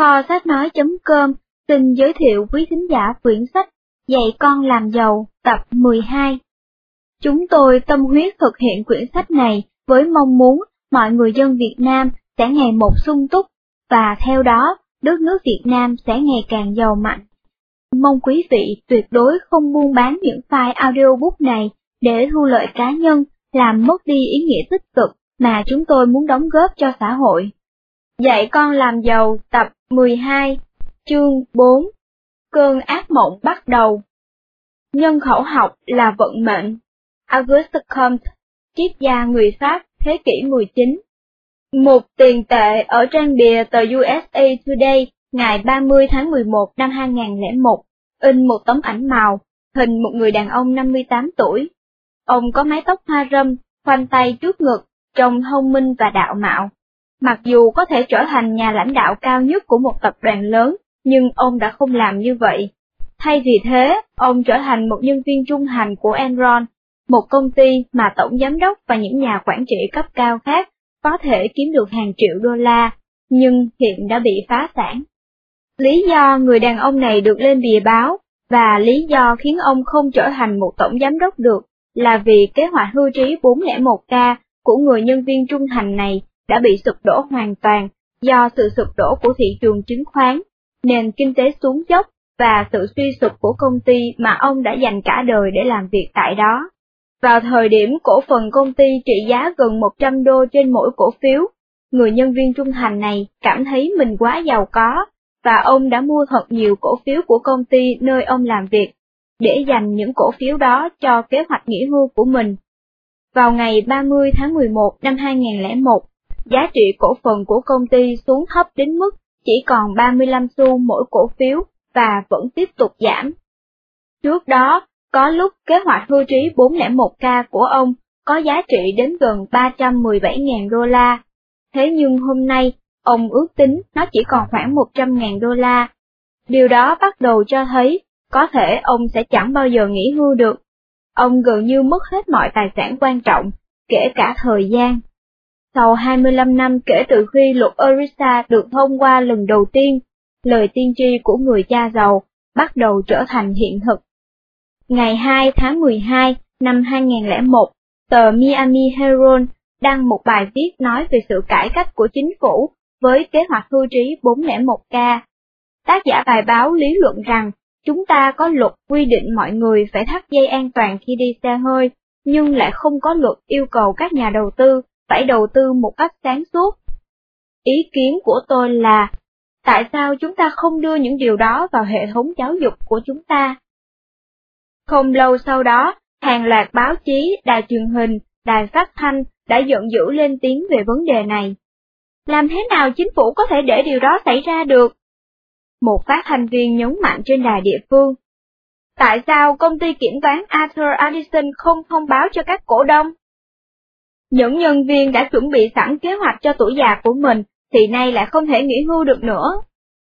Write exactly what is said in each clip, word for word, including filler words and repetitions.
Kho sách nói chấm com xin giới thiệu quý thính giả quyển sách Dạy con làm giàu tập mười hai. Chúng tôi tâm huyết thực hiện quyển sách này với mong muốn mọi người dân Việt Nam sẽ ngày một sung túc, và theo đó, đất nước Việt Nam sẽ ngày càng giàu mạnh. Mong quý vị tuyệt đối không buôn bán những file audiobook này để thu lợi cá nhân, làm mất đi ý nghĩa tích cực mà chúng tôi muốn đóng góp cho xã hội. Dạy con làm giàu tập mười hai, chương bốn. Cơn ác mộng bắt đầu. Nhân khẩu học là vận mệnh. Auguste Comte, triết gia người Pháp, thế kỷ mười chín. Một tiền tệ ở trang bìa tờ u ét a Today ngày ba mươi tháng mười một năm hai nghìn không trăm lẻ một, in một tấm ảnh màu, hình một người đàn ông năm mươi tám tuổi. Ông có mái tóc hoa râm, khoanh tay trước ngực, trông thông minh và đạo mạo. Mặc dù có thể trở thành nhà lãnh đạo cao nhất của một tập đoàn lớn, nhưng ông đã không làm như vậy. Thay vì thế, ông trở thành một nhân viên trung thành của Enron, một công ty mà tổng giám đốc và những nhà quản trị cấp cao khác có thể kiếm được hàng triệu đô la, nhưng hiện đã bị phá sản. Lý do người đàn ông này được lên bìa báo, và lý do khiến ông không trở thành một tổng giám đốc được, là vì kế hoạch hưu trí bốn không một k của người nhân viên trung thành này đã bị sụp đổ hoàn toàn do sự sụp đổ của thị trường chứng khoán, nền kinh tế xuống dốc và sự suy sụp của công ty mà ông đã dành cả đời để làm việc tại đó. Vào thời điểm cổ phần công ty trị giá gần một trăm đô trên mỗi cổ phiếu, người nhân viên trung thành này cảm thấy mình quá giàu có, và ông đã mua thật nhiều cổ phiếu của công ty nơi ông làm việc, để dành những cổ phiếu đó cho kế hoạch nghỉ hưu của mình. Vào ngày ba mươi tháng mười một năm hai nghìn không trăm lẻ một, giá trị cổ phần của công ty xuống thấp đến mức chỉ còn ba mươi lăm xu mỗi cổ phiếu và vẫn tiếp tục giảm. Trước đó, có lúc kế hoạch hưu trí bốn không một k của ông có giá trị đến gần ba trăm mười bảy nghìn đô la. Thế nhưng hôm nay, ông ước tính nó chỉ còn khoảng một trăm nghìn đô la. Điều đó bắt đầu cho thấy, có thể ông sẽ chẳng bao giờ nghỉ hưu được. Ông gần như mất hết mọi tài sản quan trọng, kể cả thời gian. Sau hai mươi lăm năm kể từ khi luật ERISA được thông qua lần đầu tiên, lời tiên tri của người cha giàu bắt đầu trở thành hiện thực. Ngày hai tháng mười hai năm hai nghìn không trăm lẻ một, tờ Miami Herald đăng một bài viết nói về sự cải cách của chính phủ với kế hoạch hưu trí bốn không một k. Tác giả bài báo lý luận rằng, chúng ta có luật quy định mọi người phải thắt dây an toàn khi đi xe hơi, nhưng lại không có luật yêu cầu các nhà đầu tư phải đầu tư một cách sáng suốt. Ý kiến của tôi là, tại sao chúng ta không đưa những điều đó vào hệ thống giáo dục của chúng ta? Không lâu sau đó, hàng loạt báo chí, đài truyền hình, đài phát thanh đã giận dữ lên tiếng về vấn đề này. Làm thế nào chính phủ có thể để điều đó xảy ra được? Một phát thanh viên nhấn mạnh trên đài địa phương. Tại sao công ty kiểm toán Arthur Andersen không thông báo cho các cổ đông? Những nhân viên đã chuẩn bị sẵn kế hoạch cho tuổi già của mình, thì nay lại không thể nghỉ hưu được nữa.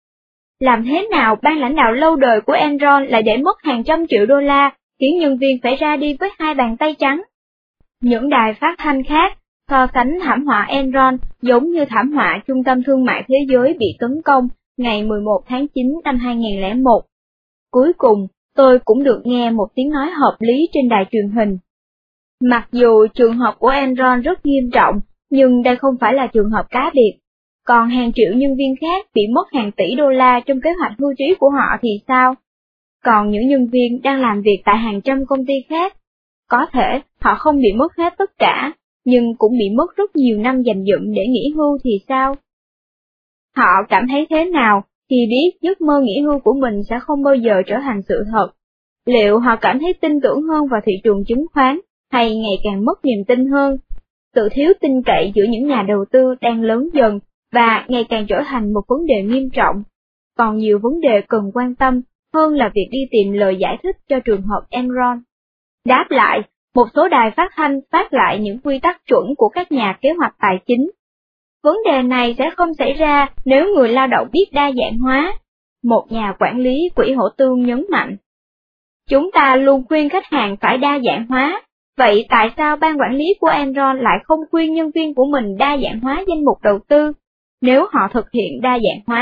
Làm thế nào ban lãnh đạo lâu đời của Enron lại để mất hàng trăm triệu đô la, khiến nhân viên phải ra đi với hai bàn tay trắng? Những đài phát thanh khác so sánh thảm họa Enron giống như thảm họa Trung tâm Thương mại Thế giới bị tấn công ngày mười một tháng chín năm hai nghìn không trăm lẻ một. Cuối cùng, tôi cũng được nghe một tiếng nói hợp lý trên đài truyền hình. Mặc dù trường hợp của Enron rất nghiêm trọng, nhưng đây không phải là trường hợp cá biệt. Còn hàng triệu nhân viên khác bị mất hàng tỷ đô la trong kế hoạch hưu trí của họ thì sao? Còn những nhân viên đang làm việc tại hàng trăm công ty khác, có thể họ không bị mất hết tất cả, nhưng cũng bị mất rất nhiều năm dành dụm để nghỉ hưu thì sao? Họ cảm thấy thế nào khi biết giấc mơ nghỉ hưu của mình sẽ không bao giờ trở thành sự thật? Liệu họ cảm thấy tin tưởng hơn vào thị trường chứng khoán, hay ngày càng mất niềm tin hơn? Sự thiếu tin cậy giữa những nhà đầu tư đang lớn dần và ngày càng trở thành một vấn đề nghiêm trọng. Còn nhiều vấn đề cần quan tâm hơn là việc đi tìm lời giải thích cho trường hợp Enron. Đáp lại, một số đài phát thanh phát lại những quy tắc chuẩn của các nhà kế hoạch tài chính. Vấn đề này sẽ không xảy ra nếu người lao động biết đa dạng hóa, một nhà quản lý quỹ hỗ tương nhấn mạnh. Chúng ta luôn khuyên khách hàng phải đa dạng hóa, vậy tại sao ban quản lý của Enron lại không khuyên nhân viên của mình đa dạng hóa danh mục đầu tư? Nếu họ thực hiện đa dạng hóa,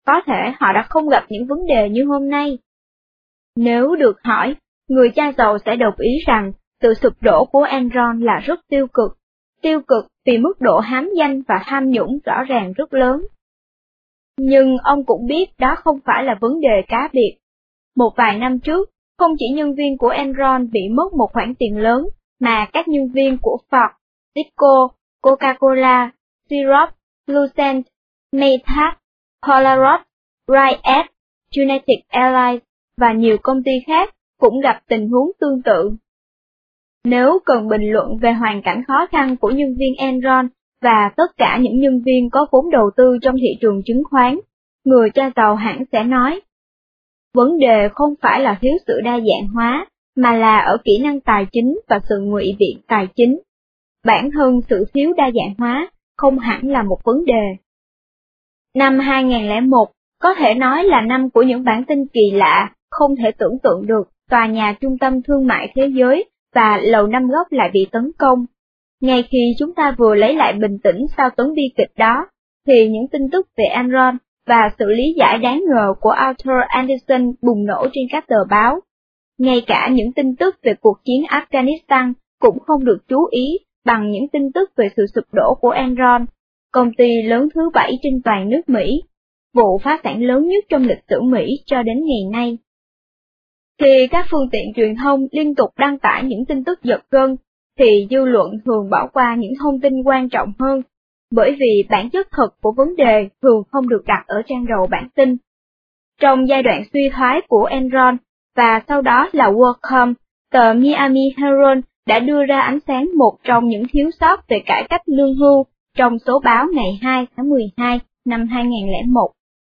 có thể họ đã không gặp những vấn đề như hôm nay. Nếu được hỏi, người cha giàu sẽ đồng ý rằng sự sụp đổ của Enron là rất tiêu cực, tiêu cực vì mức độ hám danh và tham nhũng rõ ràng rất lớn. Nhưng ông cũng biết đó không phải là vấn đề cá biệt. Một vài năm trước, không chỉ nhân viên của Enron bị mất một khoản tiền lớn, mà các nhân viên của Ford, Cisco, Coca-Cola, Xerox, Lucent, Maytag, Polaroid, Riot, United Airlines và nhiều công ty khác cũng gặp tình huống tương tự. Nếu cần bình luận về hoàn cảnh khó khăn của nhân viên Enron và tất cả những nhân viên có vốn đầu tư trong thị trường chứng khoán, người cha giàu hẳn sẽ nói, vấn đề không phải là thiếu sự đa dạng hóa, mà là ở kỹ năng tài chính và sự ngụy biện tài chính. Bản thân sự thiếu đa dạng hóa không hẳn là một vấn đề. Năm hai nghìn lẻ một có thể nói là năm của những bản tin kỳ lạ, không thể tưởng tượng được tòa nhà trung tâm thương mại thế giới và lầu năm góc lại bị tấn công. Ngay khi chúng ta vừa lấy lại bình tĩnh sau tấn bi kịch đó, thì những tin tức về Enron và sự lý giải đáng ngờ của Arthur Andersen bùng nổ trên các tờ báo. Ngay cả những tin tức về cuộc chiến Afghanistan cũng không được chú ý bằng những tin tức về sự sụp đổ của Enron, công ty lớn thứ bảy trên toàn nước Mỹ, vụ phá sản lớn nhất trong lịch sử Mỹ cho đến ngày nay. Khi các phương tiện truyền thông liên tục đăng tải những tin tức giật gân, thì dư luận thường bỏ qua những thông tin quan trọng hơn, bởi vì bản chất thật của vấn đề thường không được đặt ở trang đầu bản tin. Trong giai đoạn suy thoái của Enron, và sau đó là WorldCom, tờ Miami Herald đã đưa ra ánh sáng một trong những thiếu sót về cải cách lương hưu trong số báo ngày hai tháng mười hai năm hai nghìn lẻ một.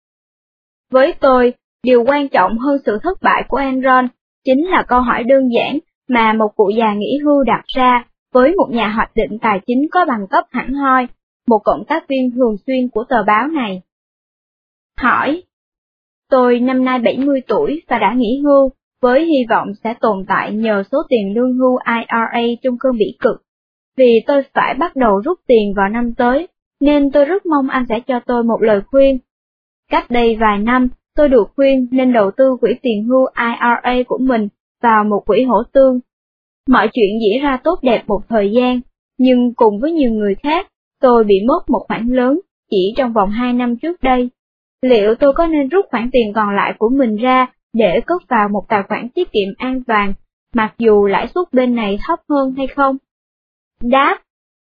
Với tôi, điều quan trọng hơn sự thất bại của Enron chính là câu hỏi đơn giản mà một cụ già nghỉ hưu đặt ra với một nhà hoạch định tài chính có bằng cấp hẳn hoi, một cộng tác viên thường xuyên của tờ báo này. Hỏi: tôi năm nay bảy mươi tuổi và đã nghỉ hưu, với hy vọng sẽ tồn tại nhờ số tiền lương hưu I R A trong cơn bỉ cực. Vì tôi phải bắt đầu rút tiền vào năm tới, nên tôi rất mong anh sẽ cho tôi một lời khuyên. Cách đây vài năm, tôi được khuyên nên đầu tư quỹ tiền hưu I R A của mình vào một quỹ hỗ tương. Mọi chuyện diễn ra tốt đẹp một thời gian, nhưng cùng với nhiều người khác, tôi bị mất một khoản lớn chỉ trong vòng hai năm trước đây. Liệu tôi có nên rút khoản tiền còn lại của mình ra để cất vào một tài khoản tiết kiệm an toàn, mặc dù lãi suất bên này thấp hơn hay không? Đáp: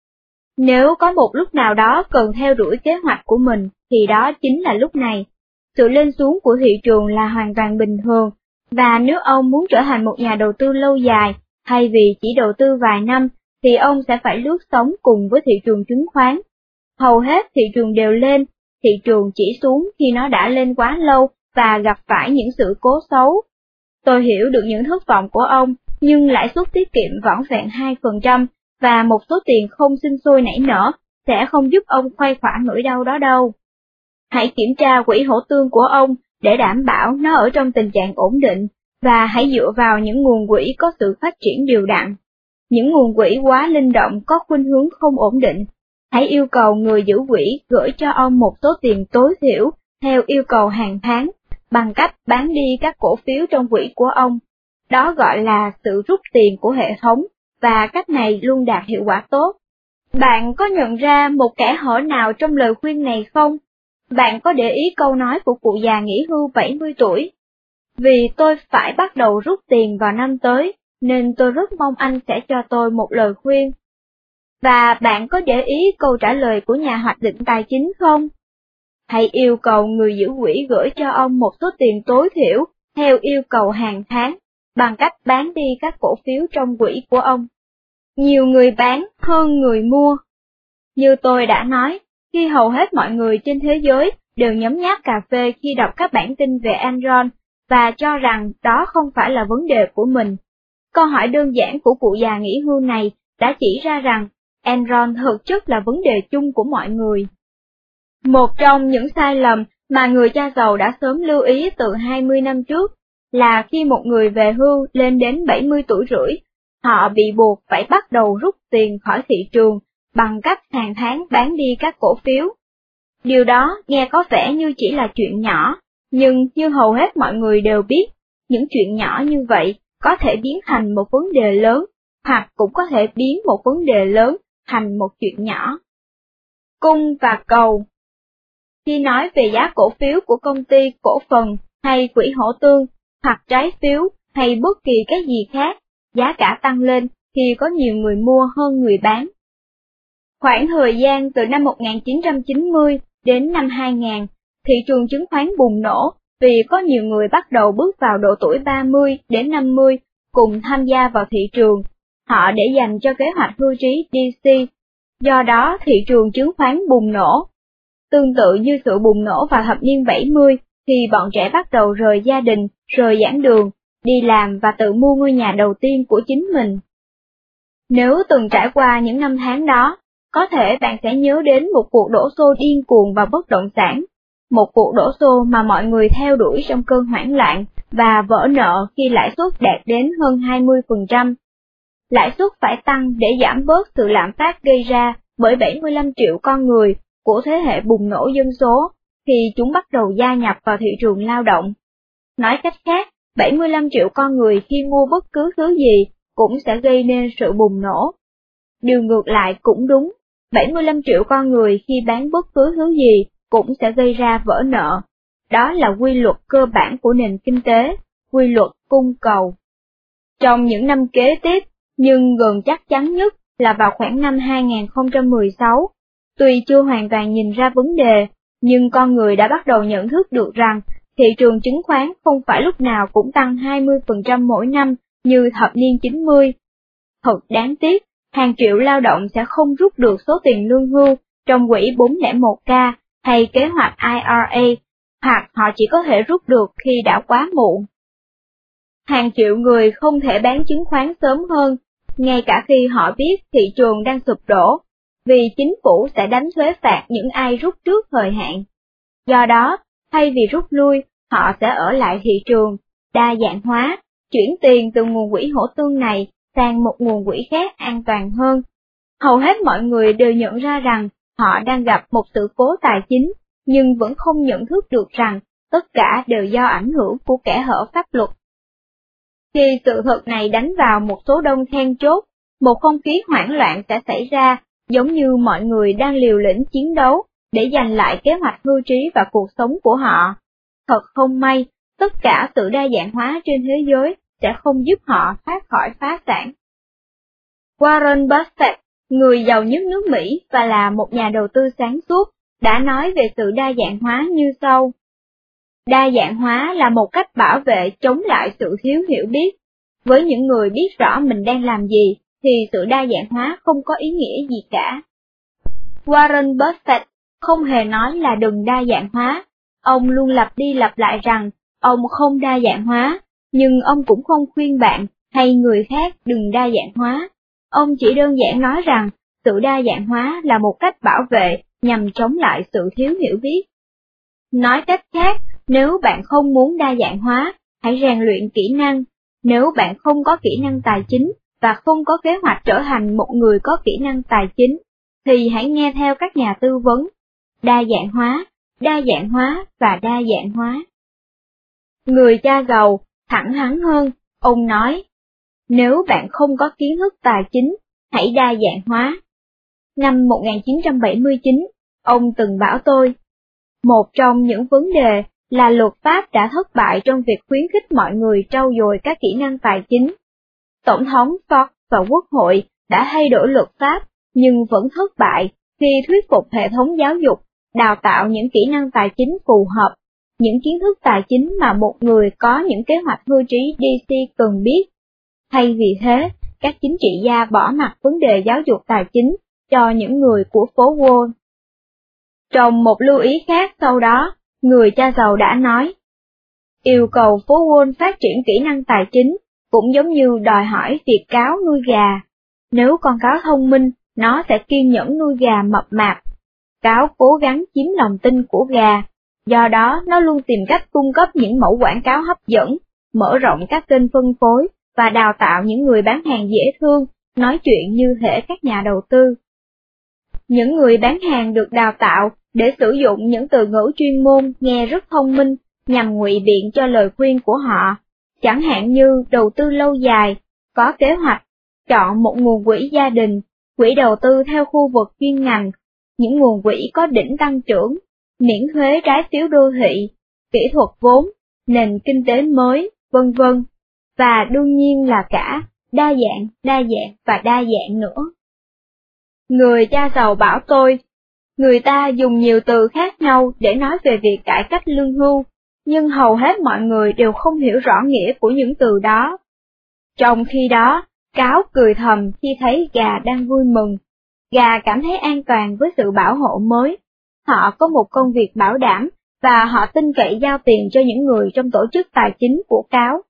nếu có một lúc nào đó cần theo đuổi kế hoạch của mình, thì đó chính là lúc này. Sự lên xuống của thị trường là hoàn toàn bình thường, và nếu ông muốn trở thành một nhà đầu tư lâu dài, thay vì chỉ đầu tư vài năm, thì ông sẽ phải lướt sóng cùng với thị trường chứng khoán. Hầu hết thị trường đều lên, thị trường chỉ xuống khi nó đã lên quá lâu và gặp phải những sự cố xấu. Tôi hiểu được những thất vọng của ông, nhưng lãi suất tiết kiệm vỏn vẹn hai phần trăm và một số tiền không sinh sôi nảy nở sẽ không giúp ông khuây khỏa nỗi đau đó đâu. Hãy kiểm tra quỹ hỗ tương của ông để đảm bảo nó ở trong tình trạng ổn định, và hãy dựa vào những nguồn quỹ có sự phát triển đều đặn. Những nguồn quỹ quá linh động có khuynh hướng không ổn định. Hãy yêu cầu người giữ quỹ gửi cho ông một số tiền tối thiểu theo yêu cầu hàng tháng, bằng cách bán đi các cổ phiếu trong quỹ của ông. Đó gọi là sự rút tiền của hệ thống, và cách này luôn đạt hiệu quả tốt. Bạn có nhận ra một kẽ hở nào trong lời khuyên này không? Bạn có để ý câu nói của cụ già nghỉ hưu bảy mươi tuổi? Vì tôi phải bắt đầu rút tiền vào năm tới, nên tôi rất mong anh sẽ cho tôi một lời khuyên. Và bạn có để ý câu trả lời của nhà hoạch định tài chính không? Hãy yêu cầu người giữ quỹ gửi cho ông một số tiền tối thiểu theo yêu cầu hàng tháng, bằng cách bán đi các cổ phiếu trong quỹ của ông. Nhiều người bán hơn người mua. Như tôi đã nói, khi hầu hết mọi người trên thế giới đều nhấm nháp cà phê khi đọc các bản tin về Enron, và cho rằng đó không phải là vấn đề của mình. Câu hỏi đơn giản của cụ già nghỉ hưu này đã chỉ ra rằng Enron thực chất là vấn đề chung của mọi người. Một trong những sai lầm mà người cha giàu đã sớm lưu ý từ hai mươi năm trước là khi một người về hưu lên đến bảy mươi tuổi rưỡi, họ bị buộc phải bắt đầu rút tiền khỏi thị trường bằng cách hàng tháng bán đi các cổ phiếu. Điều đó nghe có vẻ như chỉ là chuyện nhỏ, nhưng như hầu hết mọi người đều biết, những chuyện nhỏ như vậy có thể biến thành một vấn đề lớn, hoặc cũng có thể biến một vấn đề lớn thành một chuyện nhỏ. Cung và cầu. Khi nói về giá cổ phiếu của công ty cổ phần hay quỹ hỗ tương, hoặc trái phiếu hay bất kỳ cái gì khác, giá cả tăng lên khi có nhiều người mua hơn người bán. Khoảng thời gian từ năm một nghìn chín trăm chín mươi đến năm hai nghìn, thị trường chứng khoán bùng nổ vì có nhiều người bắt đầu bước vào độ tuổi ba mươi đến năm mươi cùng tham gia vào thị trường, họ để dành cho kế hoạch hưu trí đê xê, do đó thị trường chứng khoán bùng nổ. Tương tự như sự bùng nổ vào thập niên bảy mươi, thì bọn trẻ bắt đầu rời gia đình, rời giảng đường, đi làm và tự mua ngôi nhà đầu tiên của chính mình. Nếu từng trải qua những năm tháng đó, có thể bạn sẽ nhớ đến một cuộc đổ xô điên cuồng vào bất động sản, một cuộc đổ xô mà mọi người theo đuổi trong cơn hoảng loạn và vỡ nợ khi lãi suất đạt đến hơn hai mươi phần trăm. Lãi suất phải tăng để giảm bớt sự lạm phát gây ra bởi bảy mươi lăm triệu con người của thế hệ bùng nổ dân số khi chúng bắt đầu gia nhập vào thị trường lao động. Nói cách khác, bảy mươi lăm triệu con người khi mua bất cứ thứ gì cũng sẽ gây nên sự bùng nổ. Điều ngược lại cũng đúng, bảy mươi lăm triệu con người khi bán bất cứ thứ gì cũng sẽ gây ra vỡ nợ. Đó là quy luật cơ bản của nền kinh tế, quy luật cung cầu. Trong những năm kế tiếp, nhưng gần chắc chắn nhất là vào khoảng năm hai nghìn không trăm mười sáu, tuy chưa hoàn toàn nhìn ra vấn đề, nhưng con người đã bắt đầu nhận thức được rằng thị trường chứng khoán không phải lúc nào cũng tăng hai mươi phần trăm mỗi năm như thập niên chín mươi. Thật đáng tiếc, hàng triệu lao động sẽ không rút được số tiền lương hưu trong quỹ bốn không một k hay kế hoạch i rờ a, hoặc họ chỉ có thể rút được khi đã quá muộn. Hàng triệu người không thể bán chứng khoán sớm hơn, ngay cả khi họ biết thị trường đang sụp đổ, vì chính phủ sẽ đánh thuế phạt những ai rút trước thời hạn. Do đó, thay vì rút lui, họ sẽ ở lại thị trường, đa dạng hóa, chuyển tiền từ nguồn quỹ hỗ tương này sang một nguồn quỹ khác an toàn hơn. Hầu hết mọi người đều nhận ra rằng họ đang gặp một sự cố tài chính, nhưng vẫn không nhận thức được rằng tất cả đều do ảnh hưởng của kẻ hở pháp luật. Khi sự thật này đánh vào một số đông then chốt, một không khí hoảng loạn sẽ xảy ra, giống như mọi người đang liều lĩnh chiến đấu để giành lại kế hoạch hưu trí và cuộc sống của họ. Thật không may, tất cả sự đa dạng hóa trên thế giới sẽ không giúp họ thoát khỏi phá sản. Warren Buffett, người giàu nhất nước Mỹ và là một nhà đầu tư sáng suốt, đã nói về sự đa dạng hóa như sau. Đa dạng hóa là một cách bảo vệ chống lại sự thiếu hiểu biết. Với những người biết rõ mình đang làm gì, thì sự đa dạng hóa không có ý nghĩa gì cả. Warren Buffett không hề nói là đừng đa dạng hóa, ông luôn lặp đi lặp lại rằng ông không đa dạng hóa, nhưng ông cũng không khuyên bạn hay người khác đừng đa dạng hóa. Ông chỉ đơn giản nói rằng sự đa dạng hóa là một cách bảo vệ nhằm chống lại sự thiếu hiểu biết. Nói cách khác, nếu bạn không muốn đa dạng hóa, hãy rèn luyện kỹ năng. Nếu bạn không có kỹ năng tài chính và không có kế hoạch trở thành một người có kỹ năng tài chính, thì hãy nghe theo các nhà tư vấn. Đa dạng hóa, đa dạng hóa và đa dạng hóa. Người cha giàu, thẳng thắn hơn, ông nói, nếu bạn không có kiến thức tài chính, hãy đa dạng hóa. Năm một nghìn chín trăm bảy mươi chín, ông từng bảo tôi, một trong những vấn đề là luật pháp đã thất bại trong việc khuyến khích mọi người trau dồi các kỹ năng tài chính. Tổng thống Ford và Quốc hội đã thay đổi luật pháp, nhưng vẫn thất bại khi thuyết phục hệ thống giáo dục, đào tạo những kỹ năng tài chính phù hợp, những kiến thức tài chính mà một người có những kế hoạch hưu trí đê xê cần biết. Thay vì thế, các chính trị gia bỏ mặc vấn đề giáo dục tài chính cho những người của phố Wall. Trong một lưu ý khác sau đó, người cha giàu đã nói, yêu cầu phố Wall phát triển kỹ năng tài chính, cũng giống như đòi hỏi việc cáo nuôi gà. Nếu con cáo thông minh, nó sẽ kiên nhẫn nuôi gà mập mạp. Cáo cố gắng chiếm lòng tin của gà, do đó nó luôn tìm cách cung cấp những mẫu quảng cáo hấp dẫn, mở rộng các kênh phân phối, và đào tạo những người bán hàng dễ thương, nói chuyện như thể các nhà đầu tư. Những người bán hàng được đào tạo để sử dụng những từ ngữ chuyên môn nghe rất thông minh nhằm ngụy biện cho lời khuyên của họ, chẳng hạn như đầu tư lâu dài, có kế hoạch, chọn một nguồn quỹ gia đình, quỹ đầu tư theo khu vực chuyên ngành, những nguồn quỹ có đỉnh tăng trưởng, miễn thuế trái phiếu đô thị, kỹ thuật vốn, nền kinh tế mới, vân vân, và đương nhiên là cả đa dạng, đa dạng và đa dạng nữa. Người cha giàu bảo tôi, người ta dùng nhiều từ khác nhau để nói về việc cải cách lương hưu, nhưng hầu hết mọi người đều không hiểu rõ nghĩa của những từ đó. Trong khi đó, cáo cười thầm khi thấy gà đang vui mừng. Gà cảm thấy an toàn với sự bảo hộ mới. Họ có một công việc bảo đảm, và họ tin cậy giao tiền cho những người trong tổ chức tài chính của cáo.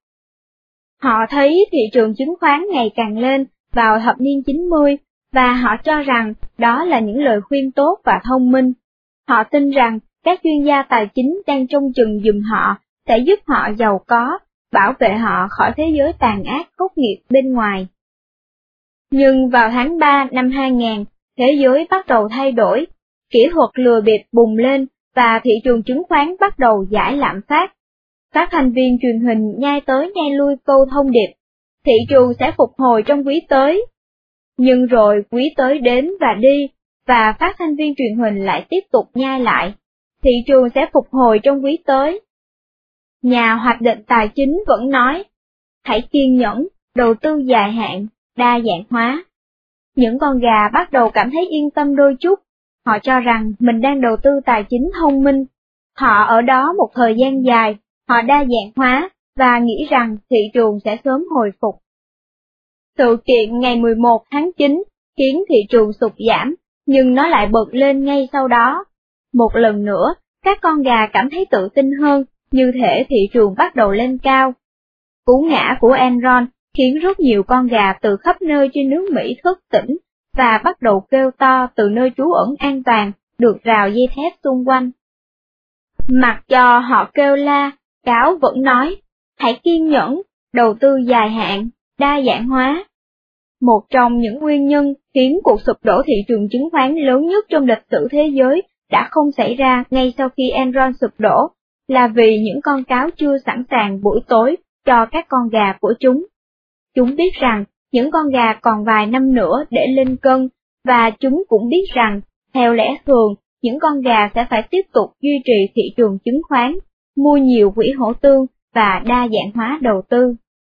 Họ thấy thị trường chứng khoán ngày càng lên vào thập niên chín mươi, và họ cho rằng đó là những lời khuyên tốt và thông minh. Họ tin rằng các chuyên gia tài chính đang trông chừng giùm họ sẽ giúp họ giàu có, bảo vệ họ khỏi thế giới tàn ác khốc nghiệt bên ngoài. Nhưng vào tháng ba năm hai nghìn, thế giới bắt đầu thay đổi, kỹ thuật lừa bịp bùng lên và thị trường chứng khoán bắt đầu giải lạm phát. Phát thanh viên truyền hình nhai tới nhai lui câu thông điệp, thị trường sẽ phục hồi trong quý tới. Nhưng rồi quý tới đến và đi, và phát thanh viên truyền hình lại tiếp tục nhai lại, thị trường sẽ phục hồi trong quý tới. Nhà hoạch định tài chính vẫn nói, hãy kiên nhẫn, đầu tư dài hạn, đa dạng hóa. Những con gà bắt đầu cảm thấy yên tâm đôi chút, họ cho rằng mình đang đầu tư tài chính thông minh. Họ ở đó một thời gian dài, họ đa dạng hóa, và nghĩ rằng thị trường sẽ sớm hồi phục. Sự kiện ngày mười một tháng chín khiến thị trường sụt giảm, nhưng nó lại bật lên ngay sau đó. Một lần nữa, các con gà cảm thấy tự tin hơn, như thể thị trường bắt đầu lên cao. Cú ngã của Enron khiến rất nhiều con gà từ khắp nơi trên nước Mỹ thức tỉnh, và bắt đầu kêu to từ nơi trú ẩn an toàn, được rào dây thép xung quanh. Mặc cho họ kêu la, cáo vẫn nói, hãy kiên nhẫn, đầu tư dài hạn, đa dạng hóa. Một trong những nguyên nhân khiến cuộc sụp đổ thị trường chứng khoán lớn nhất trong lịch sử thế giới đã không xảy ra ngay sau khi Enron sụp đổ, là vì những con cáo chưa sẵn sàng buổi tối cho các con gà của chúng. Chúng biết rằng những con gà còn vài năm nữa để lên cân, và chúng cũng biết rằng, theo lẽ thường, những con gà sẽ phải tiếp tục duy trì thị trường chứng khoán, mua nhiều quỹ hỗ tương và đa dạng hóa đầu tư.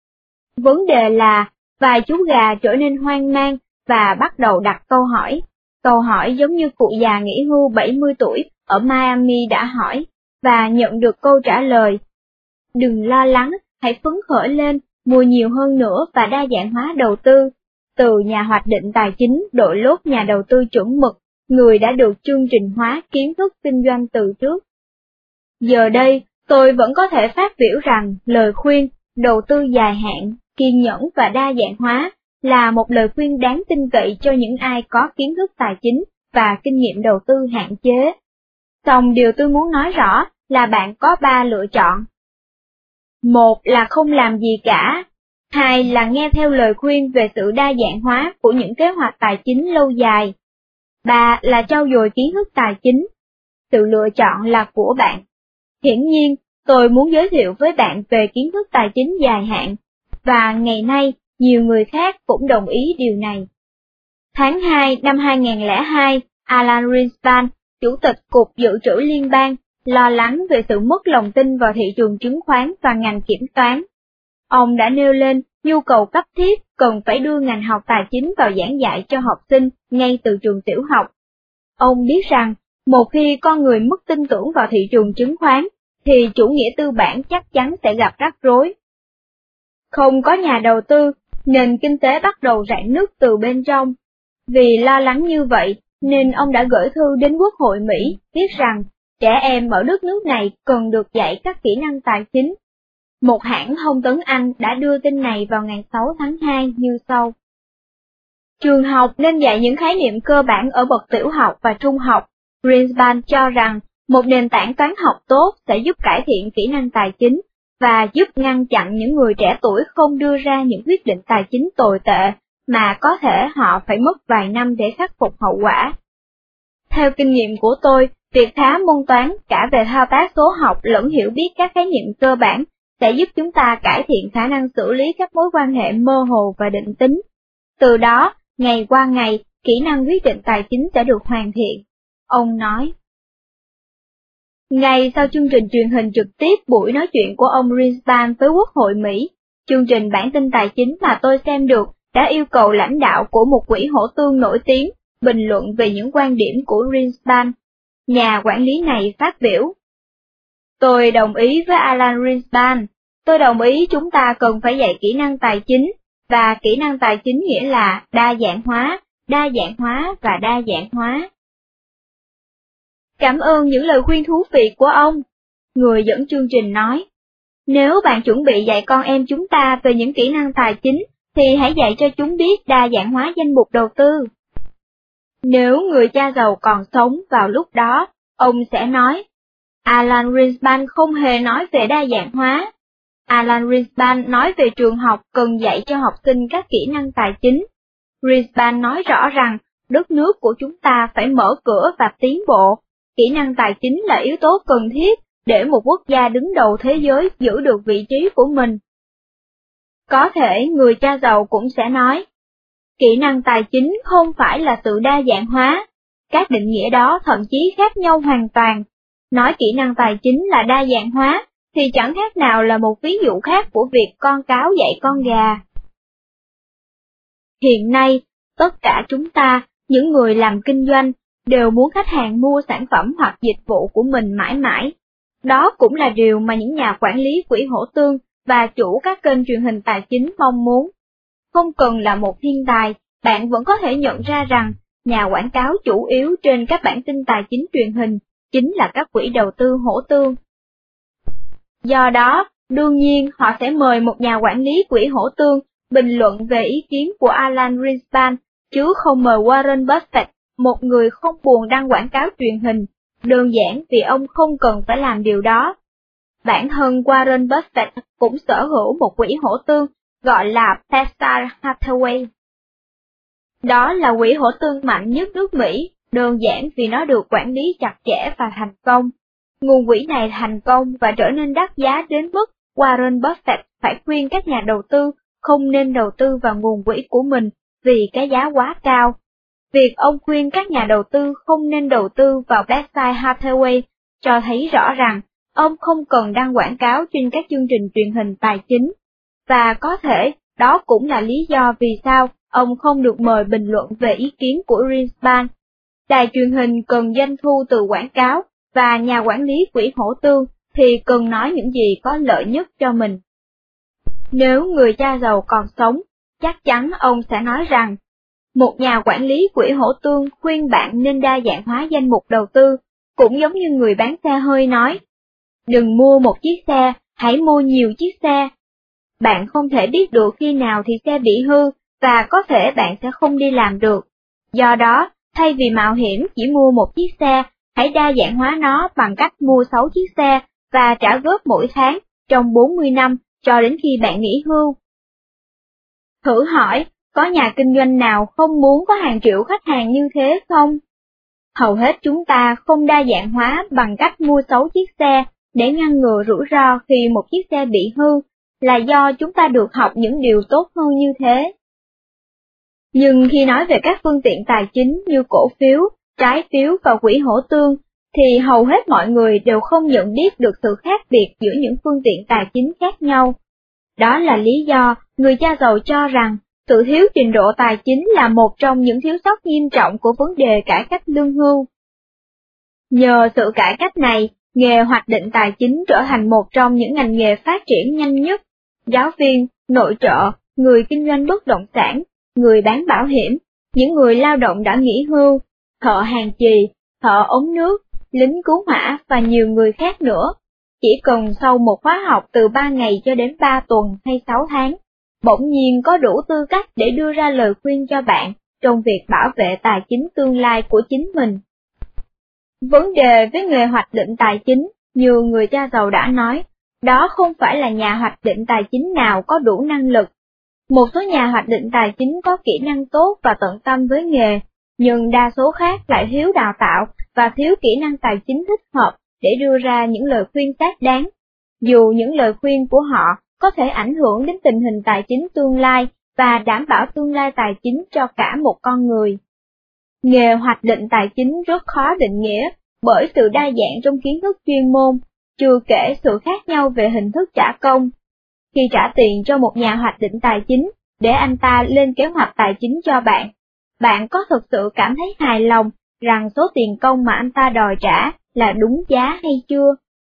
Vấn đề là, vài chú gà trở nên hoang mang và bắt đầu đặt câu hỏi. Câu hỏi giống như cụ già nghỉ hưu bảy mươi tuổi ở Miami đã hỏi, và nhận được câu trả lời. Đừng lo lắng, hãy phấn khởi lên, mua nhiều hơn nữa và đa dạng hóa đầu tư. Từ nhà hoạch định tài chính đội lốt nhà đầu tư chuẩn mực, người đã được chương trình hóa kiến thức kinh doanh từ trước. Giờ đây, tôi vẫn có thể phát biểu rằng lời khuyên, đầu tư dài hạn, kiên nhẫn và đa dạng hóa là một lời khuyên đáng tin cậy cho những ai có kiến thức tài chính và kinh nghiệm đầu tư hạn chế. Song điều tôi muốn nói rõ là bạn có ba lựa chọn. Một là không làm gì cả. Hai là nghe theo lời khuyên về sự đa dạng hóa của những kế hoạch tài chính lâu dài. Ba là trau dồi kiến thức tài chính. Sự lựa chọn là của bạn. Hiển nhiên, tôi muốn giới thiệu với bạn về kiến thức tài chính dài hạn, và ngày nay, nhiều người khác cũng đồng ý điều này. Tháng hai năm hai nghìn không trăm lẻ hai, Alan Greenspan, Chủ tịch Cục Dự trữ Liên bang, lo lắng về sự mất lòng tin vào thị trường chứng khoán và ngành kiểm toán. Ông đã nêu lên nhu cầu cấp thiết cần phải đưa ngành học tài chính vào giảng dạy cho học sinh ngay từ trường tiểu học. Ông biết rằng, một khi con người mất tin tưởng vào thị trường chứng khoán, thì chủ nghĩa tư bản chắc chắn sẽ gặp rắc rối. Không có nhà đầu tư, nền kinh tế bắt đầu rạn nứt từ bên trong. Vì lo lắng như vậy, nên ông đã gửi thư đến Quốc hội Mỹ, viết rằng, trẻ em ở đất nước này cần được dạy các kỹ năng tài chính. Một hãng thông tấn Anh đã đưa tin này vào ngày sáu tháng hai như sau. Trường học nên dạy những khái niệm cơ bản ở bậc tiểu học và trung học. Greenspan cho rằng, một nền tảng toán học tốt sẽ giúp cải thiện kỹ năng tài chính, và giúp ngăn chặn những người trẻ tuổi không đưa ra những quyết định tài chính tồi tệ, mà có thể họ phải mất vài năm để khắc phục hậu quả. Theo kinh nghiệm của tôi, việc khá môn toán cả về thao tác số học lẫn hiểu biết các khái niệm cơ bản sẽ giúp chúng ta cải thiện khả năng xử lý các mối quan hệ mơ hồ và định tính. Từ đó, ngày qua ngày, kỹ năng quyết định tài chính sẽ được hoàn thiện. Ông nói. Ngay sau chương trình truyền hình trực tiếp buổi nói chuyện của ông Greenspan với Quốc hội Mỹ, chương trình bản tin tài chính mà tôi xem được đã yêu cầu lãnh đạo của một quỹ hỗ tương nổi tiếng bình luận về những quan điểm của Greenspan. Nhà quản lý này phát biểu. Tôi đồng ý với Alan Greenspan. Tôi đồng ý chúng ta cần phải dạy kỹ năng tài chính, và kỹ năng tài chính nghĩa là đa dạng hóa, đa dạng hóa và đa dạng hóa. Cảm ơn những lời khuyên thú vị của ông, người dẫn chương trình nói. Nếu bạn chuẩn bị dạy con em chúng ta về những kỹ năng tài chính, thì hãy dạy cho chúng biết đa dạng hóa danh mục đầu tư. Nếu người cha giàu còn sống vào lúc đó, ông sẽ nói, Alan Greenspan không hề nói về đa dạng hóa. Alan Greenspan nói về trường học cần dạy cho học sinh các kỹ năng tài chính. Greenspan nói rõ rằng đất nước của chúng ta phải mở cửa và tiến bộ. Kỹ năng tài chính là yếu tố cần thiết để một quốc gia đứng đầu thế giới giữ được vị trí của mình. Có thể người cha giàu cũng sẽ nói, kỹ năng tài chính không phải là sự đa dạng hóa, các định nghĩa đó thậm chí khác nhau hoàn toàn. Nói kỹ năng tài chính là đa dạng hóa, thì chẳng khác nào là một ví dụ khác của việc con cáo dạy con gà. Hiện nay, tất cả chúng ta, những người làm kinh doanh, đều muốn khách hàng mua sản phẩm hoặc dịch vụ của mình mãi mãi. Đó cũng là điều mà những nhà quản lý quỹ hỗ tương và chủ các kênh truyền hình tài chính mong muốn. Không cần là một thiên tài, bạn vẫn có thể nhận ra rằng nhà quảng cáo chủ yếu trên các bản tin tài chính truyền hình chính là các quỹ đầu tư hỗ tương. Do đó, đương nhiên họ sẽ mời một nhà quản lý quỹ hỗ tương bình luận về ý kiến của Alan Greenspan, chứ không mời Warren Buffett, một người không buồn đăng quảng cáo truyền hình, đơn giản vì ông không cần phải làm điều đó. Bản thân Warren Buffett cũng sở hữu một quỹ hỗ tương gọi là Berkshire Hathaway. Đó là quỹ hỗ tương mạnh nhất nước Mỹ, đơn giản vì nó được quản lý chặt chẽ và thành công. Nguồn quỹ này thành công và trở nên đắt giá đến mức Warren Buffett phải khuyên các nhà đầu tư không nên đầu tư vào nguồn quỹ của mình vì cái giá quá cao. Việc ông khuyên các nhà đầu tư không nên đầu tư vào Berkshire Hathaway cho thấy rõ rằng ông không cần đăng quảng cáo trên các chương trình truyền hình tài chính, và có thể đó cũng là lý do vì sao ông không được mời bình luận về ý kiến của Greenspan. Đài truyền hình cần doanh thu từ quảng cáo, và nhà quản lý quỹ hỗ tương thì cần nói những gì có lợi nhất cho mình. Nếu người cha giàu còn sống, chắc chắn ông sẽ nói rằng, một nhà quản lý quỹ hỗ tương khuyên bạn nên đa dạng hóa danh mục đầu tư, cũng giống như người bán xe hơi nói, đừng mua một chiếc xe, hãy mua nhiều chiếc xe. Bạn không thể biết được khi nào thì xe bị hư, và có thể bạn sẽ không đi làm được. Do đó, thay vì mạo hiểm chỉ mua một chiếc xe, hãy đa dạng hóa nó bằng cách mua sáu chiếc xe và trả góp mỗi tháng trong bốn mươi năm cho đến khi bạn nghỉ hưu. Thử hỏi, có nhà kinh doanh nào không muốn có hàng triệu khách hàng như thế không? Hầu hết chúng ta không đa dạng hóa bằng cách mua sáu chiếc xe để ngăn ngừa rủi ro khi một chiếc xe bị hư, là do chúng ta được học những điều tốt hơn như thế. Nhưng khi nói về các phương tiện tài chính như cổ phiếu, trái phiếu và quỹ hỗ tương, thì hầu hết mọi người đều không nhận biết được sự khác biệt giữa những phương tiện tài chính khác nhau. Đó là lý do người cha giàu cho rằng sự thiếu trình độ tài chính là một trong những thiếu sót nghiêm trọng của vấn đề cải cách lương hưu. Nhờ sự cải cách này, nghề hoạch định tài chính trở thành một trong những ngành nghề phát triển nhanh nhất. Giáo viên, nội trợ, người kinh doanh bất động sản, người bán bảo hiểm, những người lao động đã nghỉ hưu, thợ hàn chì, thợ ống nước, lính cứu hỏa và nhiều người khác nữa. Chỉ cần sau một khóa học từ ba ngày cho đến ba tuần hay sáu tháng, bỗng nhiên có đủ tư cách để đưa ra lời khuyên cho bạn trong việc bảo vệ tài chính tương lai của chính mình. Vấn đề với nghề hoạch định tài chính, như người cha giàu đã nói, đó không phải là nhà hoạch định tài chính nào có đủ năng lực. Một số nhà hoạch định tài chính có kỹ năng tốt và tận tâm với nghề, nhưng đa số khác lại thiếu đào tạo và thiếu kỹ năng tài chính thích hợp để đưa ra những lời khuyên xác đáng. Dù những lời khuyên của họ có thể ảnh hưởng đến tình hình tài chính tương lai và đảm bảo tương lai tài chính cho cả một con người. Nghề hoạch định tài chính rất khó định nghĩa bởi sự đa dạng trong kiến thức chuyên môn, chưa kể sự khác nhau về hình thức trả công. Khi trả tiền cho một nhà hoạch định tài chính để anh ta lên kế hoạch tài chính cho bạn, bạn có thực sự cảm thấy hài lòng rằng số tiền công mà anh ta đòi trả là đúng giá hay chưa?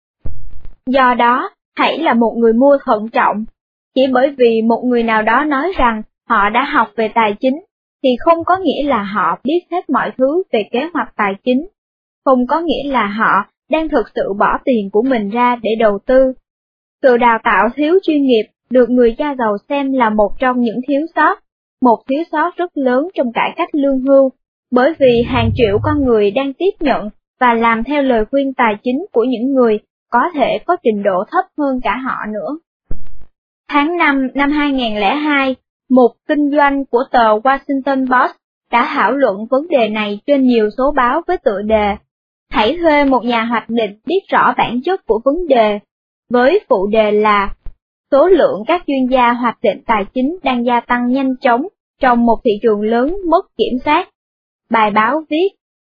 Do đó, hãy là một người mua thận trọng. Chỉ bởi vì một người nào đó nói rằng họ đã học về tài chính, thì không có nghĩa là họ biết hết mọi thứ về kế hoạch tài chính, không có nghĩa là họ đang thực sự bỏ tiền của mình ra để đầu tư. Sự đào tạo thiếu chuyên nghiệp được người cha giàu xem là một trong những thiếu sót, một thiếu sót rất lớn trong cải cách lương hưu, bởi vì hàng triệu con người đang tiếp nhận và làm theo lời khuyên tài chính của những người có thể có trình độ thấp hơn cả họ nữa. Tháng năm năm hai nghìn không trăm lẻ hai, mục kinh doanh của tờ Washington Post đã thảo luận vấn đề này trên nhiều số báo với tựa đề "Hãy thuê một nhà hoạch định biết rõ bản chất của vấn đề", với phụ đề là "Số lượng các chuyên gia hoạch định tài chính đang gia tăng nhanh chóng trong một thị trường lớn mất kiểm soát." Bài báo viết,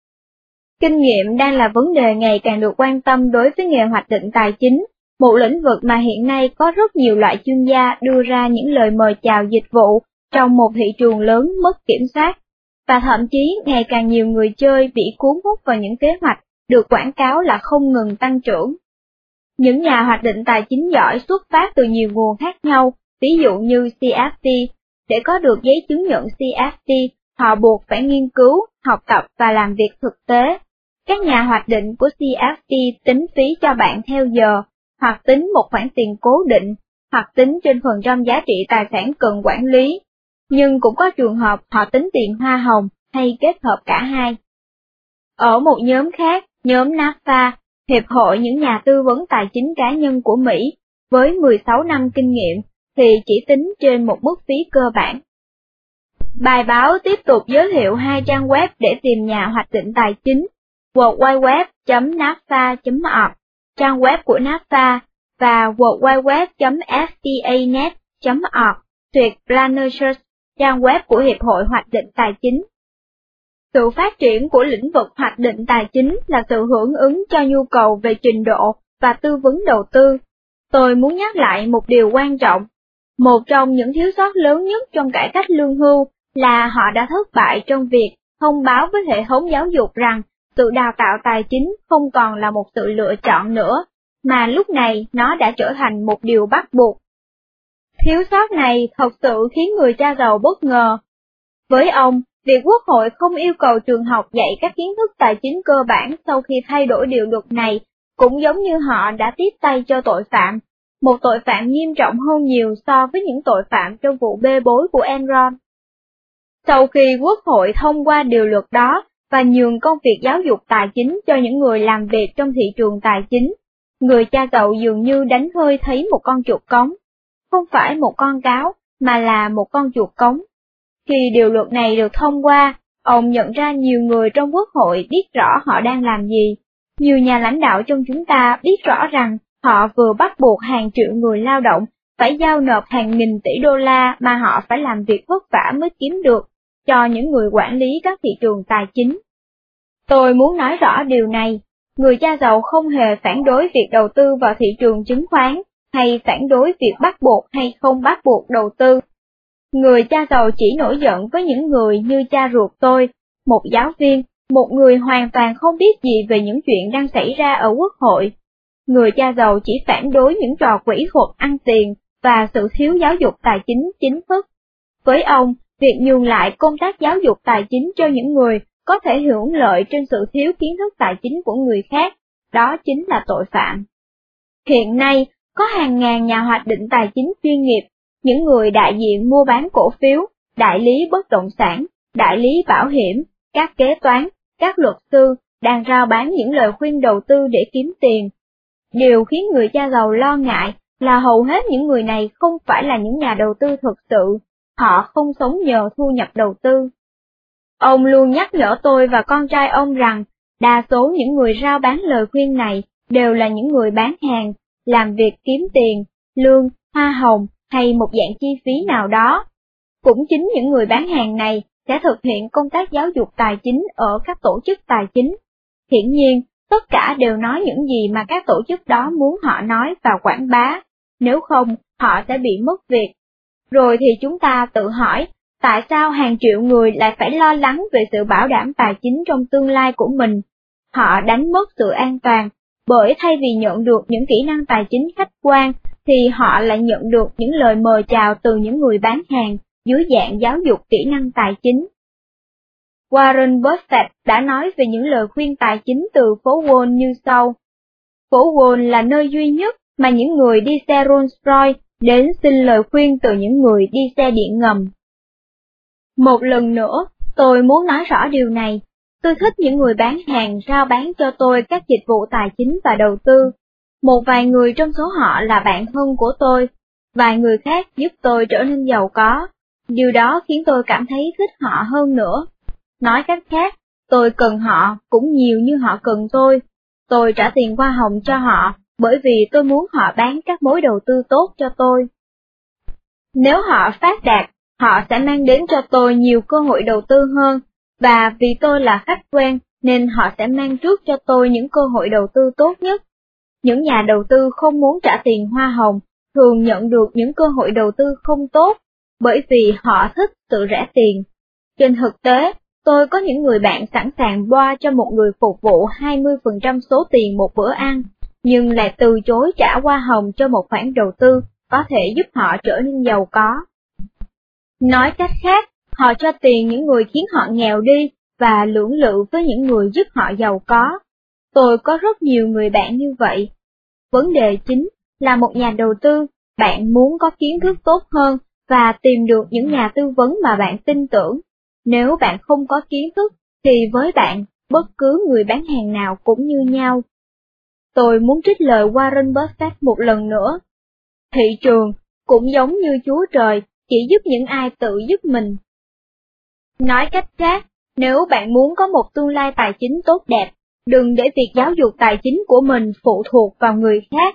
kinh nghiệm đang là vấn đề ngày càng được quan tâm đối với nghề hoạch định tài chính, một lĩnh vực mà hiện nay có rất nhiều loại chuyên gia đưa ra những lời mời chào dịch vụ trong một thị trường lớn mất kiểm soát, và thậm chí ngày càng nhiều người chơi bị cuốn hút vào những kế hoạch được quảng cáo là không ngừng tăng trưởng. Những nhà hoạch định tài chính giỏi xuất phát từ nhiều nguồn khác nhau, ví dụ như xê ép pê. Để có được giấy chứng nhận xê ép pê, họ buộc phải nghiên cứu, học tập và làm việc thực tế. Các nhà hoạch định của xê ép pê tính phí cho bạn theo giờ, hoặc tính một khoản tiền cố định, hoặc tính trên phần trăm giá trị tài sản cần quản lý. Nhưng cũng có trường hợp họ tính tiền hoa hồng hay kết hợp cả hai. Ở một nhóm khác, nhóm NAFA, Hiệp hội những nhà tư vấn tài chính cá nhân của Mỹ, với mười sáu năm kinh nghiệm, thì chỉ tính trên một mức phí cơ bản. Bài báo tiếp tục giới thiệu hai trang web để tìm nhà hoạch định tài chính, world wide web chấm nafa chấm org, trang web của NAFA, và world wide web chấm f p a net chấm org, tuyệt Planner Search, trang web của Hiệp hội Hoạch định Tài chính. Sự phát triển của lĩnh vực hoạch định tài chính là sự hưởng ứng cho nhu cầu về trình độ và tư vấn đầu tư. Tôi muốn nhắc lại một điều quan trọng. Một trong những thiếu sót lớn nhất trong cải cách lương hưu là họ đã thất bại trong việc thông báo với hệ thống giáo dục rằng sự đào tạo tài chính không còn là một sự lựa chọn nữa, mà lúc này nó đã trở thành một điều bắt buộc. Thiếu sót này thật sự khiến người cha giàu bất ngờ. Với ông, việc Quốc hội không yêu cầu trường học dạy các kiến thức tài chính cơ bản sau khi thay đổi điều luật này cũng giống như họ đã tiếp tay cho tội phạm, một tội phạm nghiêm trọng hơn nhiều so với những tội phạm trong vụ bê bối của Enron. Sau khi Quốc hội thông qua điều luật đó và nhường công việc giáo dục tài chính cho những người làm việc trong thị trường tài chính, người cha giàu dường như đánh hơi thấy một con chuột cống. Không phải một con cáo, mà là một con chuột cống. Khi điều luật này được thông qua, ông nhận ra nhiều người trong Quốc hội biết rõ họ đang làm gì. Nhiều nhà lãnh đạo trong chúng ta biết rõ rằng họ vừa bắt buộc hàng triệu người lao động phải giao nộp hàng nghìn tỷ đô la mà họ phải làm việc vất vả mới kiếm được cho những người quản lý các thị trường tài chính. Tôi muốn nói rõ điều này, người cha giàu không hề phản đối việc đầu tư vào thị trường chứng khoán, hay phản đối việc bắt buộc hay không bắt buộc đầu tư. Người cha giàu chỉ nổi giận với những người như cha ruột tôi, một giáo viên, một người hoàn toàn không biết gì về những chuyện đang xảy ra ở Quốc hội. Người cha giàu chỉ phản đối những trò quỹ thuật ăn tiền và sự thiếu giáo dục tài chính chính thức. Với ông, việc nhường lại công tác giáo dục tài chính cho những người có thể hưởng lợi trên sự thiếu kiến thức tài chính của người khác, đó chính là tội phạm. Hiện nay, có hàng ngàn nhà hoạch định tài chính chuyên nghiệp, những người đại diện mua bán cổ phiếu, đại lý bất động sản, đại lý bảo hiểm, các kế toán, các luật sư đang rao bán những lời khuyên đầu tư để kiếm tiền. Điều khiến người cha giàu lo ngại là hầu hết những người này không phải là những nhà đầu tư thực sự, họ không sống nhờ thu nhập đầu tư. Ông luôn nhắc nhở tôi và con trai ông rằng, đa số những người rao bán lời khuyên này đều là những người bán hàng, làm việc kiếm tiền, lương, hoa hồng hay một dạng chi phí nào đó. Cũng chính những người bán hàng này sẽ thực hiện công tác giáo dục tài chính ở các tổ chức tài chính. Hiển nhiên, tất cả đều nói những gì mà các tổ chức đó muốn họ nói và quảng bá, nếu không, họ sẽ bị mất việc. Rồi thì chúng ta tự hỏi, tại sao hàng triệu người lại phải lo lắng về sự bảo đảm tài chính trong tương lai của mình? Họ đánh mất sự an toàn, bởi thay vì nhận được những kỹ năng tài chính khách quan, thì họ lại nhận được những lời mời chào từ những người bán hàng dưới dạng giáo dục kỹ năng tài chính. Warren Buffett đã nói về những lời khuyên tài chính từ phố Wall như sau. Phố Wall là nơi duy nhất mà những người đi xe Rolls-Royce đến xin lời khuyên từ những người đi xe điện ngầm. Một lần nữa, tôi muốn nói rõ điều này. Tôi thích những người bán hàng rao bán cho tôi các dịch vụ tài chính và đầu tư. Một vài người trong số họ là bạn thân của tôi, vài người khác giúp tôi trở nên giàu có. Điều đó khiến tôi cảm thấy thích họ hơn nữa. Nói cách khác, tôi cần họ cũng nhiều như họ cần tôi. Tôi trả tiền hoa hồng cho họ bởi vì tôi muốn họ bán các mối đầu tư tốt cho tôi. Nếu họ phát đạt, họ sẽ mang đến cho tôi nhiều cơ hội đầu tư hơn, và vì tôi là khách quen nên họ sẽ mang trước cho tôi những cơ hội đầu tư tốt nhất. Những nhà đầu tư không muốn trả tiền hoa hồng thường nhận được những cơ hội đầu tư không tốt, bởi vì họ thích sự rẻ tiền. Trên thực tế, tôi có những người bạn sẵn sàng boa cho một người phục vụ hai mươi phần trăm số tiền một bữa ăn, nhưng lại từ chối trả hoa hồng cho một khoản đầu tư có thể giúp họ trở nên giàu có. Nói cách khác, họ cho tiền những người khiến họ nghèo đi và lưỡng lự với những người giúp họ giàu có. Tôi có rất nhiều người bạn như vậy. Vấn đề chính là một nhà đầu tư, bạn muốn có kiến thức tốt hơn và tìm được những nhà tư vấn mà bạn tin tưởng. Nếu bạn không có kiến thức, thì với bạn, bất cứ người bán hàng nào cũng như nhau. Tôi muốn trích lời Warren Buffett một lần nữa. Thị trường cũng giống như Chúa Trời, chỉ giúp những ai tự giúp mình. Nói cách khác, nếu bạn muốn có một tương lai tài chính tốt đẹp, đừng để việc giáo dục tài chính của mình phụ thuộc vào người khác.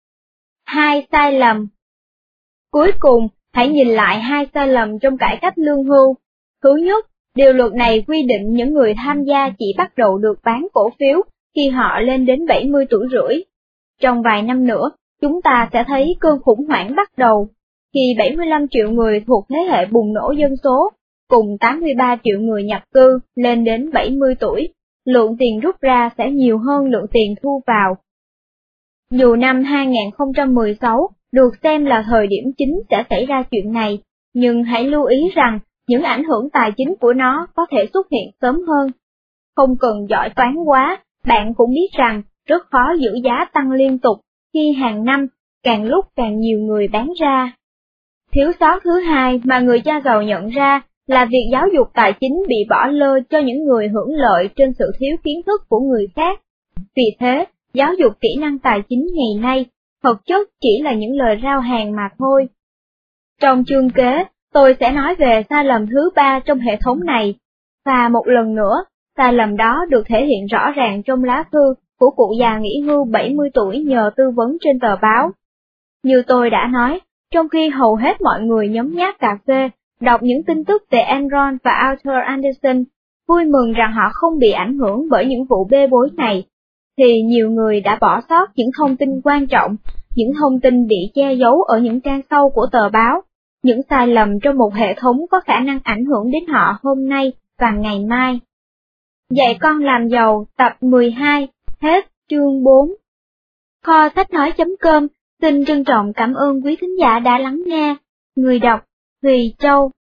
Hai sai lầm. Cuối cùng, hãy nhìn lại hai sai lầm trong cải cách lương hưu. Thứ nhất, điều luật này quy định những người tham gia chỉ bắt đầu được bán cổ phiếu khi họ lên đến bảy mươi tuổi rưỡi. Trong vài năm nữa, chúng ta sẽ thấy cơn khủng hoảng bắt đầu, khi bảy mươi lăm triệu người thuộc thế hệ bùng nổ dân số, cùng tám mươi ba triệu người nhập cư lên đến bảy mươi tuổi, lượng tiền rút ra sẽ nhiều hơn lượng tiền thu vào. Dù năm hai không một sáu được xem là thời điểm chính sẽ xảy ra chuyện này, nhưng hãy lưu ý rằng những ảnh hưởng tài chính của nó có thể xuất hiện sớm hơn. Không cần giỏi toán quá, bạn cũng biết rằng rất khó giữ giá tăng liên tục khi hàng năm càng lúc càng nhiều người bán ra. Thiếu sót thứ hai mà người cha giàu nhận ra là việc giáo dục tài chính bị bỏ lơ cho những người hưởng lợi trên sự thiếu kiến thức của người khác. Vì thế, giáo dục kỹ năng tài chính ngày nay, thực chất chỉ là những lời rao hàng mà thôi. Trong chương kế, tôi sẽ nói về sai lầm thứ ba trong hệ thống này, và một lần nữa, sai lầm đó được thể hiện rõ ràng trong lá thư của cụ già nghỉ hưu bảy mươi tuổi nhờ tư vấn trên tờ báo. Như tôi đã nói, trong khi hầu hết mọi người nhấm nháp cà phê, đọc những tin tức về Enron và Arthur Andersen, vui mừng rằng họ không bị ảnh hưởng bởi những vụ bê bối này, thì nhiều người đã bỏ sót những thông tin quan trọng, những thông tin bị che giấu ở những trang sau của tờ báo, những sai lầm trong một hệ thống có khả năng ảnh hưởng đến họ hôm nay và ngày mai. Dạy con làm giàu tập mười hai, hết chương bốn. Kho sách nói chấm com xin trân trọng cảm ơn quý thính giả đã lắng nghe. Người đọc Thùy Châu.